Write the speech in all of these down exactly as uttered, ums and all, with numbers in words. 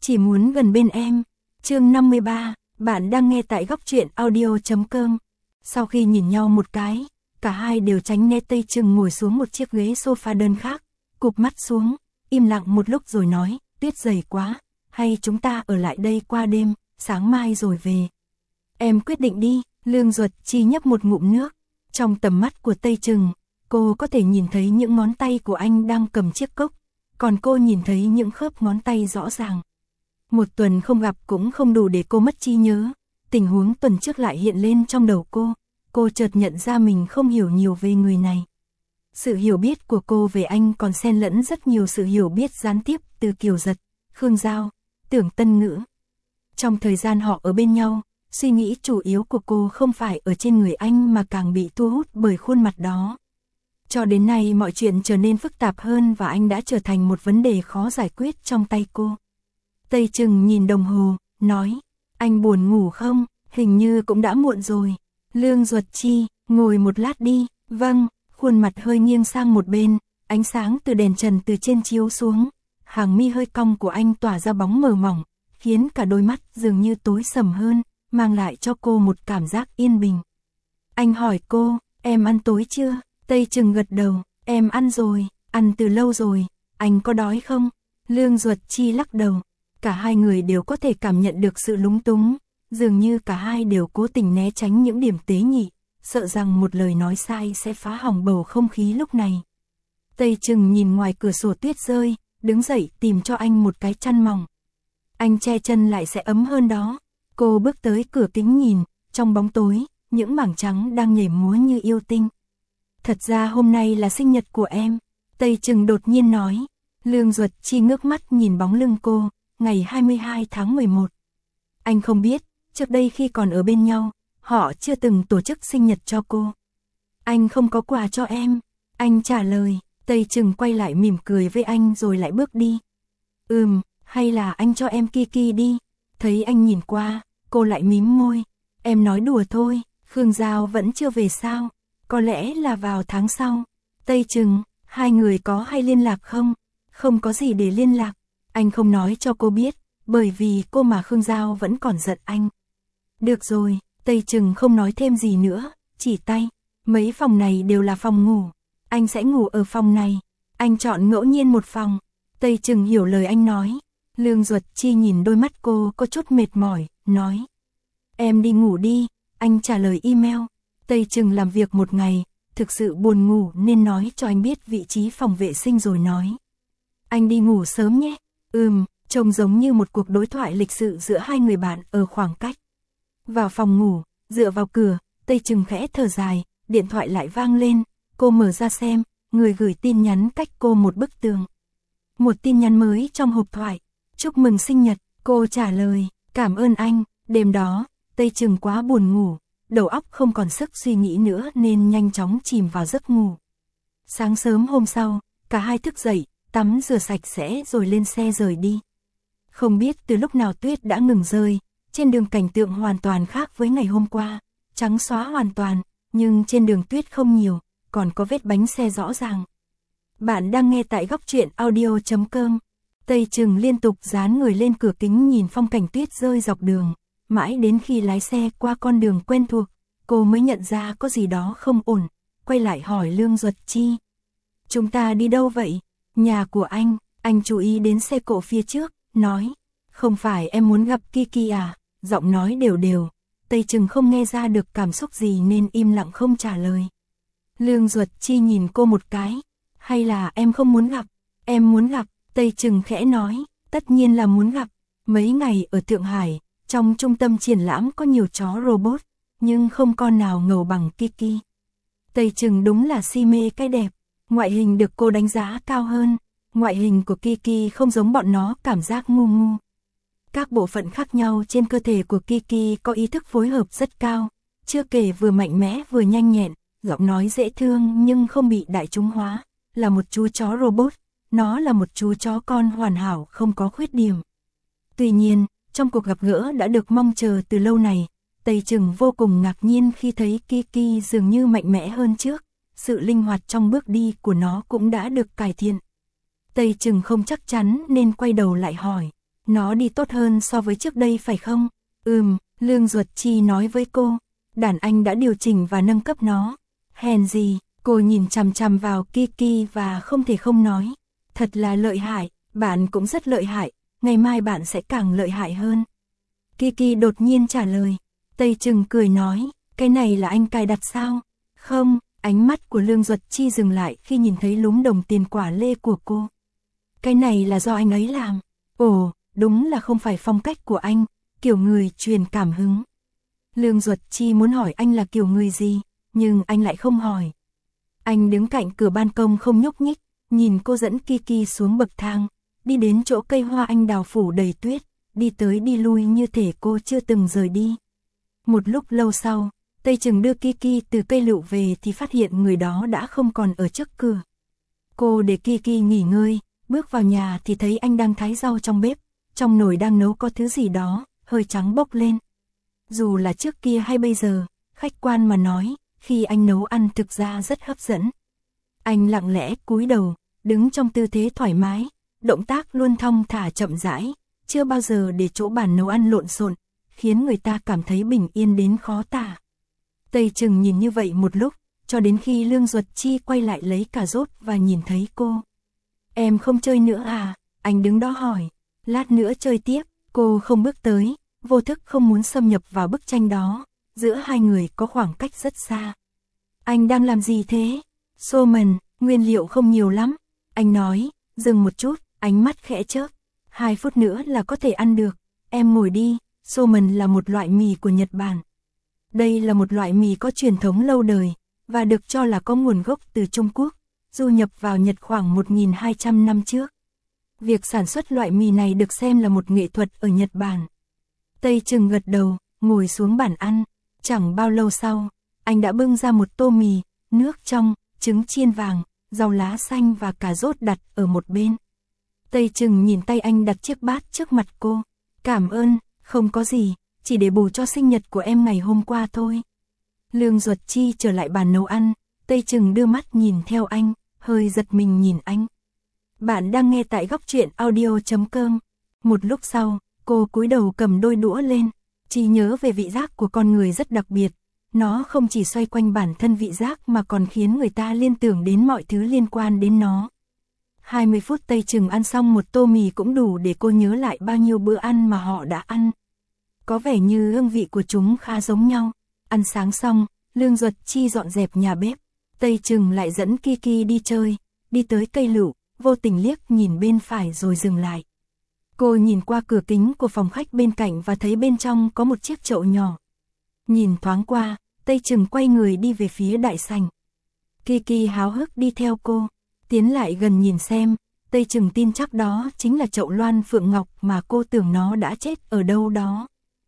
chỉ muốn gần bên em. Chương năm mươi ba, bạn đang nghe tại góc truyện audio chấm com. Sau khi nhìn nhau một cái, cả hai đều tránh né Tây Trừng ngồi xuống một chiếc ghế sofa đơn khác, cụp mắt xuống, im lặng một lúc rồi nói, tuyết dày quá, hay chúng ta ở lại đây qua đêm, sáng mai rồi về. Em quyết định đi. Lương Duật Chi nhấp một ngụm nước, trong tầm mắt của Tây Trừng, cô có thể nhìn thấy những ngón tay của anh đang cầm chiếc cốc, còn cô nhìn thấy những khớp ngón tay rõ ràng. Một tuần không gặp cũng không đủ để cô mất trí nhớ, tình huống tuần trước lại hiện lên trong đầu cô, cô chợt nhận ra mình không hiểu nhiều về người này. Sự hiểu biết của cô về anh còn xen lẫn rất nhiều sự hiểu biết gián tiếp từ Kiều Giật, Khương Giao, Tưởng Tân Ngữ. Trong thời gian họ ở bên nhau, suy nghĩ chủ yếu của cô không phải ở trên người anh mà càng bị thu hút bởi khuôn mặt đó. Cho đến nay mọi chuyện trở nên phức tạp hơn và anh đã trở thành một vấn đề khó giải quyết trong tay cô. Tây Trừng nhìn đồng hồ, nói, anh buồn ngủ không? Hình như cũng đã muộn rồi. Lương Duật Chi, ngồi một lát đi. Vâng, khuôn mặt hơi nghiêng sang một bên, ánh sáng từ đèn trần từ trên chiếu xuống, hàng mi hơi cong của anh tỏa ra bóng mờ mỏng, khiến cả đôi mắt dường như tối sầm hơn, mang lại cho cô một cảm giác yên bình. Anh hỏi cô, em ăn tối chưa? Tây Trừng gật đầu, em ăn rồi, ăn từ lâu rồi, anh có đói không? Lương Duật Chi lắc đầu, cả hai người đều có thể cảm nhận được sự lúng túng, dường như cả hai đều cố tình né tránh những điểm tế nhị, sợ rằng một lời nói sai sẽ phá hỏng bầu không khí lúc này. Tây Trừng nhìn ngoài cửa sổ tuyết rơi, đứng dậy tìm cho anh một cái chăn mỏng. Anh che chân lại sẽ ấm hơn đó. Cô bước tới cửa kính nhìn, trong bóng tối, những mảng trắng đang nhảy múa như yêu tinh. Thật ra hôm nay là sinh nhật của em, Tây Trừng đột nhiên nói. Lương Duật Chi ngước mắt nhìn bóng lưng cô, ngày hai mươi hai tháng mười một. Anh không biết, trước đây khi còn ở bên nhau, họ chưa từng tổ chức sinh nhật cho cô. Anh không có quà cho em, anh trả lời. Tây Trừng quay lại mỉm cười với anh rồi lại bước đi. Ừm, hay là anh cho em Kiki đi. Thấy anh nhìn qua, cô lại mím môi. Em nói đùa thôi, Khương Giao vẫn chưa về sao? Có lẽ là vào tháng sau. Tây Trừng, hai người có hay liên lạc không? Không có gì để liên lạc. Anh không nói cho cô biết, bởi vì cô mà Khương Giao vẫn còn giận anh. Được rồi, Tây Trừng không nói thêm gì nữa, chỉ tay. Mấy phòng này đều là phòng ngủ. Anh sẽ ngủ ở phòng này. Anh chọn ngẫu nhiên một phòng. Tây Trừng hiểu lời anh nói. Lương Duật Chi nhìn đôi mắt cô có chút mệt mỏi, nói. Em đi ngủ đi, anh trả lời email. Tây Trừng làm việc một ngày, thực sự buồn ngủ nên nói cho anh biết vị trí phòng vệ sinh rồi nói. Anh đi ngủ sớm nhé. Ừm, trông giống như một cuộc đối thoại lịch sự giữa hai người bạn ở khoảng cách. Vào phòng ngủ, dựa vào cửa, Tây Trừng khẽ thở dài, điện thoại lại vang lên. Cô mở ra xem, người gửi tin nhắn cách cô một bức tường. Một tin nhắn mới trong hộp thoại. Chúc mừng sinh nhật, cô trả lời, cảm ơn anh. Đêm đó, Tây Trừng quá buồn ngủ, đầu óc không còn sức suy nghĩ nữa nên nhanh chóng chìm vào giấc ngủ. Sáng sớm hôm sau, cả hai thức dậy, tắm rửa sạch sẽ rồi lên xe rời đi. Không biết từ lúc nào tuyết đã ngừng rơi, trên đường cảnh tượng hoàn toàn khác với ngày hôm qua, trắng xóa hoàn toàn, nhưng trên đường tuyết không nhiều, còn có vết bánh xe rõ ràng. Bạn đang nghe tại góc truyện audio chấm com. Tây Trừng liên tục dán người lên cửa kính nhìn phong cảnh tuyết rơi dọc đường, mãi đến khi lái xe qua con đường quen thuộc, cô mới nhận ra có gì đó không ổn, quay lại hỏi Lương Duật Chi. Chúng ta đi đâu vậy? Nhà của anh. Anh chú ý đến xe cộ phía trước, nói. Không phải em muốn gặp Kiki à? Giọng nói đều đều. Tây Trừng không nghe ra được cảm xúc gì nên im lặng không trả lời. Lương Duật Chi nhìn cô một cái. Hay là em không muốn gặp? Em muốn gặp. Tây Trừng khẽ nói. Tất nhiên là muốn gặp. Mấy ngày ở Thượng Hải, trong trung tâm triển lãm có nhiều chó robot, nhưng không con nào ngầu bằng Kiki. Tây Trừng đúng là si mê cái đẹp. Ngoại hình được cô đánh giá cao hơn. Ngoại hình của Kiki không giống bọn nó cảm giác ngu ngu. Các bộ phận khác nhau trên cơ thể của Kiki có ý thức phối hợp rất cao. Chưa kể vừa mạnh mẽ vừa nhanh nhẹn, giọng nói dễ thương nhưng không bị đại chúng hóa. Là một chú chó robot, nó là một chú chó con hoàn hảo không có khuyết điểm. Tuy nhiên, trong cuộc gặp gỡ đã được mong chờ từ lâu này, Tây Trừng vô cùng ngạc nhiên khi thấy Kiki dường như mạnh mẽ hơn trước. Sự linh hoạt trong bước đi của nó cũng đã được cải thiện. Tây Trừng không chắc chắn nên quay đầu lại hỏi. Nó đi tốt hơn so với trước đây phải không? Ừm, Lương Duật Chi nói với cô. Đàn anh đã điều chỉnh và nâng cấp nó. Hèn gì, cô nhìn chằm chằm vào Kiki và không thể không nói. Thật là lợi hại, bạn cũng rất lợi hại, ngày mai bạn sẽ càng lợi hại hơn. Kiki đột nhiên trả lời. Tây Trừng cười nói, cái này là anh cài đặt sao? Không, ánh mắt của Lương Duật Chi dừng lại khi nhìn thấy lúm đồng tiền quả lê của cô. Cái này là do anh ấy làm. Ồ, đúng là không phải phong cách của anh, kiểu người truyền cảm hứng. Lương Duật Chi muốn hỏi anh là kiểu người gì, nhưng anh lại không hỏi. Anh đứng cạnh cửa ban công không nhúc nhích, nhìn cô dẫn Kiki xuống bậc thang, đi đến chỗ cây hoa anh đào phủ đầy tuyết, đi tới đi lui như thể cô chưa từng rời đi. Một lúc lâu sau, Tây Trừng đưa Kiki từ cây lựu về thì phát hiện người đó đã không còn ở trước cửa. Cô để Kiki nghỉ ngơi, bước vào nhà thì thấy anh đang thái rau trong bếp, trong nồi đang nấu có thứ gì đó, hơi trắng bốc lên. Dù là trước kia hay bây giờ, khách quan mà nói, khi anh nấu ăn thực ra rất hấp dẫn. Anh lặng lẽ cúi đầu, đứng trong tư thế thoải mái, động tác luôn thong thả chậm rãi, chưa bao giờ để chỗ bàn nấu ăn lộn xộn, khiến người ta cảm thấy bình yên đến khó tả. Tây Trừng nhìn như vậy một lúc, cho đến khi Lương Duật Chi quay lại lấy cà rốt và nhìn thấy cô. Em không chơi nữa à? Anh đứng đó hỏi. Lát nữa chơi tiếp. Cô không bước tới, vô thức không muốn xâm nhập vào bức tranh đó. Giữa hai người có khoảng cách rất xa. Anh đang làm gì thế? Soman, nguyên liệu không nhiều lắm. Anh nói, dừng một chút, ánh mắt khẽ chớp. Hai phút nữa là có thể ăn được. Em ngồi đi. Soman là một loại mì của Nhật Bản. Đây là một loại mì có truyền thống lâu đời, và được cho là có nguồn gốc từ Trung Quốc, du nhập vào Nhật khoảng một nghìn hai trăm năm trước. Việc sản xuất loại mì này được xem là một nghệ thuật ở Nhật Bản. Tây Trừng gật đầu, ngồi xuống bàn ăn. Chẳng bao lâu sau, anh đã bưng ra một tô mì, nước trong, trứng chiên vàng, rau lá xanh và cà rốt đặt ở một bên. Tây Trừng nhìn tay anh đặt chiếc bát trước mặt cô. Cảm ơn, không có gì, chỉ để bù cho sinh nhật của em ngày hôm qua thôi. Lương Duật Chi trở lại bàn nấu ăn, Tây Trừng đưa mắt nhìn theo anh, hơi giật mình nhìn anh. Bạn đang nghe tại góc truyện audio chấm com. Một lúc sau, cô cúi đầu cầm đôi đũa lên, trí nhớ về vị giác của con người rất đặc biệt. Nó không chỉ xoay quanh bản thân vị giác mà còn khiến người ta liên tưởng đến mọi thứ liên quan đến nó. hai mươi phút Tây Trừng ăn xong một tô mì cũng đủ để cô nhớ lại bao nhiêu bữa ăn mà họ đã ăn. Có vẻ như hương vị của chúng khá giống nhau. Ăn sáng xong, Lương Duật Chi dọn dẹp nhà bếp. Tây Trừng lại dẫn Kiki đi chơi, đi tới cây lựu, vô tình liếc nhìn bên phải rồi dừng lại. Cô nhìn qua cửa kính của phòng khách bên cạnh và thấy bên trong có một chiếc chậu nhỏ. Nhìn thoáng qua, Tây Trừng quay người đi về phía đại sảnh. Kiki háo hức đi theo cô, tiến lại gần nhìn xem, Tây Trừng tin chắc đó chính là chậu loan phượng ngọc mà cô tưởng nó đã chết ở đâu đó.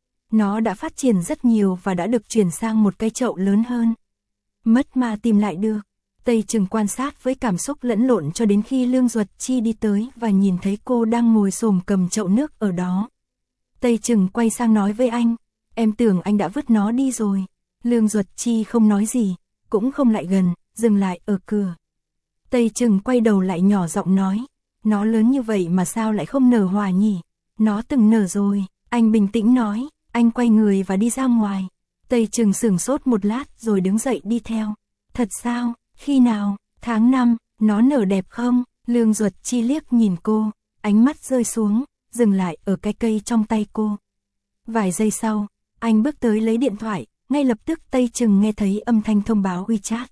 Nó đã phát triển rất nhiều và đã được chuyển sang một cái chậu lớn hơn. Mất mà tìm lại được. Tây Trừng quan sát với cảm xúc lẫn lộn cho đến khi Lương Duật Chi đi tới và nhìn thấy cô đang ngồi xổm cầm chậu nước ở đó. Tây Trừng quay sang nói với anh, em tưởng anh đã vứt nó đi rồi. Lương Duật Chi không nói gì, cũng không lại gần, dừng lại ở cửa. Tây Trừng quay đầu lại nhỏ giọng nói, nó lớn như vậy mà sao lại không nở hoa nhỉ? Nó từng nở rồi, anh bình tĩnh nói. Anh quay người và đi ra ngoài. Tây Trừng sửng sốt một lát rồi đứng dậy đi theo. Thật sao? Khi nào? Tháng năm, nó nở đẹp không? Lương Duật Chi liếc nhìn cô, ánh mắt rơi xuống, dừng lại ở cái cây trong tay cô. Vài giây sau, anh bước tới lấy điện thoại, ngay lập tức Tây Trừng nghe thấy âm thanh thông báo WeChat.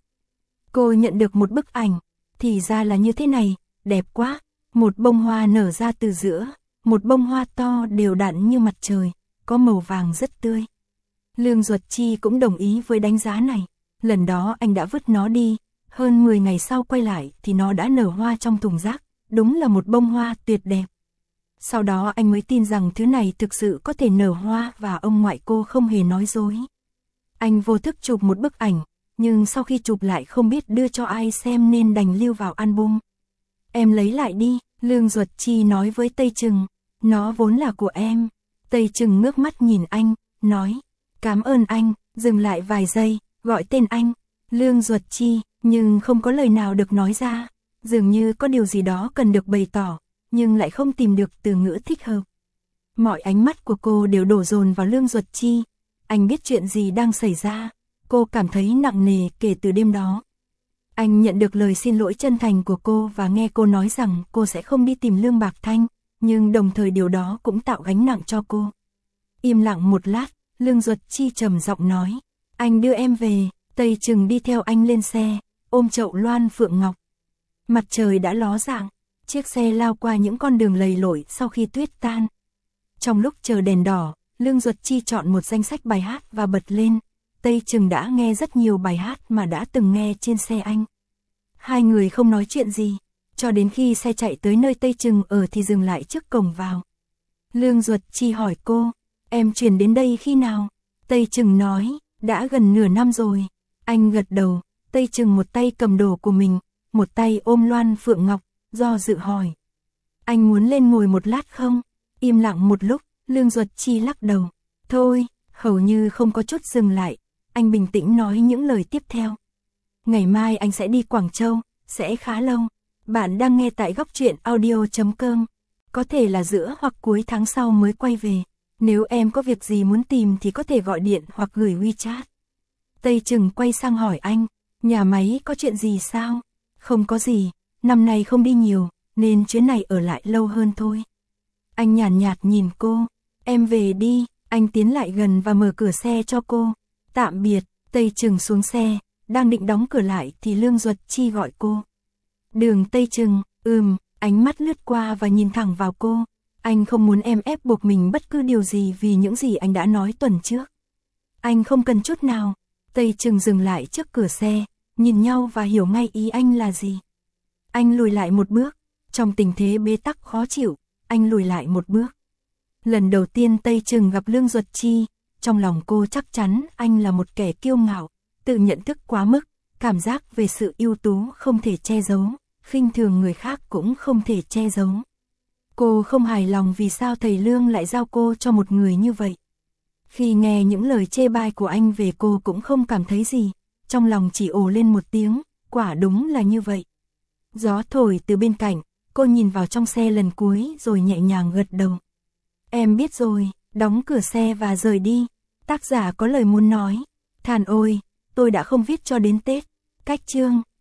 Cô nhận được một bức ảnh, thì ra là như thế này, đẹp quá. Một bông hoa nở ra từ giữa, một bông hoa to đều đặn như mặt trời, có màu vàng rất tươi. Lương Duật Chi cũng đồng ý với đánh giá này. Lần đó anh đã vứt nó đi, hơn mười ngày sau quay lại thì nó đã nở hoa trong thùng rác, đúng là một bông hoa tuyệt đẹp. Sau đó anh mới tin rằng thứ này thực sự có thể nở hoa và ông ngoại cô không hề nói dối. Anh vô thức chụp một bức ảnh, nhưng sau khi chụp lại không biết đưa cho ai xem nên đành lưu vào album. Em lấy lại đi, Lương Duật Chi nói với Tây Trừng, nó vốn là của em. Tây Trừng ngước mắt nhìn anh, nói, cảm ơn anh, dừng lại vài giây, gọi tên anh, Lương Duật Chi, nhưng không có lời nào được nói ra, dường như có điều gì đó cần được bày tỏ, nhưng lại không tìm được từ ngữ thích hợp. Mọi ánh mắt của cô đều đổ dồn vào Lương Duật Chi. Anh biết chuyện gì đang xảy ra. Cô cảm thấy nặng nề kể từ đêm đó. Anh nhận được lời xin lỗi chân thành của cô và nghe cô nói rằng cô sẽ không đi tìm Lương Bạc Thanh, nhưng đồng thời điều đó cũng tạo gánh nặng cho cô. Im lặng một lát, Lương Duật Chi trầm giọng nói, anh đưa em về. Tây Trừng đi theo anh lên xe, ôm chậu loan phượng ngọc. Mặt trời đã ló dạng, chiếc xe lao qua những con đường lầy lội sau khi tuyết tan. Trong lúc chờ đèn đỏ, Lương Duật Chi chọn một danh sách bài hát và bật lên. Tây Trừng đã nghe rất nhiều bài hát mà đã từng nghe trên xe anh. Hai người không nói chuyện gì, cho đến khi xe chạy tới nơi Tây Trừng ở thì dừng lại trước cổng vào. Lương Duật Chi hỏi cô, em chuyển đến đây khi nào? Tây Trừng nói, đã gần nửa năm rồi. Anh gật đầu. Tây Trừng một tay cầm đồ của mình, một tay ôm loan phượng ngọc, do dự hỏi. Anh muốn lên ngồi một lát không? Im lặng một lúc, Lương Duật Chi lắc đầu. Thôi, hầu như không có chút dừng lại. Anh bình tĩnh nói những lời tiếp theo. Ngày mai anh sẽ đi Quảng Châu, sẽ khá lâu. Bạn đang nghe tại góc truyện audio chấm com. Có thể là giữa hoặc cuối tháng sau mới quay về. Nếu em có việc gì muốn tìm thì có thể gọi điện hoặc gửi WeChat. Tây Trừng quay sang hỏi anh, nhà máy có chuyện gì sao? Không có gì, năm nay không đi nhiều, nên chuyến này ở lại lâu hơn thôi. Anh nhàn nhạt, nhạt nhìn cô, em về đi. Anh tiến lại gần và mở cửa xe cho cô. Tạm biệt. Tây Trừng xuống xe, đang định đóng cửa lại thì Lương Duật Chi gọi cô. Đường Tây Trừng, ừm, ánh mắt lướt qua và nhìn thẳng vào cô. Anh không muốn em ép buộc mình bất cứ điều gì vì những gì anh đã nói tuần trước. Anh không cần chút nào. Tây Trừng dừng lại trước cửa xe, nhìn nhau và hiểu ngay ý anh là gì. Anh lùi lại một bước, trong tình thế bế tắc khó chịu, anh lùi lại một bước. Lần đầu tiên Tây Trừng gặp Lương Duật Chi, trong lòng cô chắc chắn anh là một kẻ kiêu ngạo, tự nhận thức quá mức, cảm giác về sự ưu tú không thể che giấu, khinh thường người khác cũng không thể che giấu. Cô không hài lòng vì sao thầy Lương lại giao cô cho một người như vậy. Khi nghe những lời chê bai của anh về cô cũng không cảm thấy gì, trong lòng chỉ ồ lên một tiếng, quả đúng là như vậy. Gió thổi từ bên cạnh, cô nhìn vào trong xe lần cuối rồi nhẹ nhàng gật đầu. Em biết rồi, đóng cửa xe và rời đi. Tác giả có lời muốn nói, than ôi, tôi đã không viết cho đến Tết, cách chương.